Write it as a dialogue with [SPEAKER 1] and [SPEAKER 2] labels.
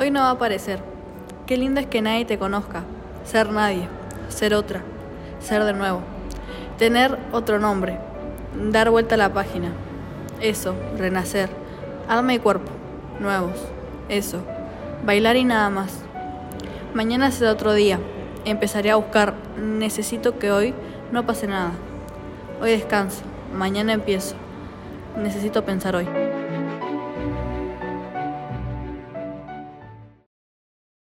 [SPEAKER 1] Hoy no va a aparecer. Qué lindo es que nadie te conozca. Ser nadie, ser otra, ser de nuevo. Tener otro nombre, dar vuelta a la página. Eso, renacer. Alma y cuerpo, nuevos. Eso, bailar y nada más. Mañana será otro día. Empezaré a buscar. Necesito que hoy no pase nada. Hoy descanso. Mañana empiezo. Necesito pensar hoy.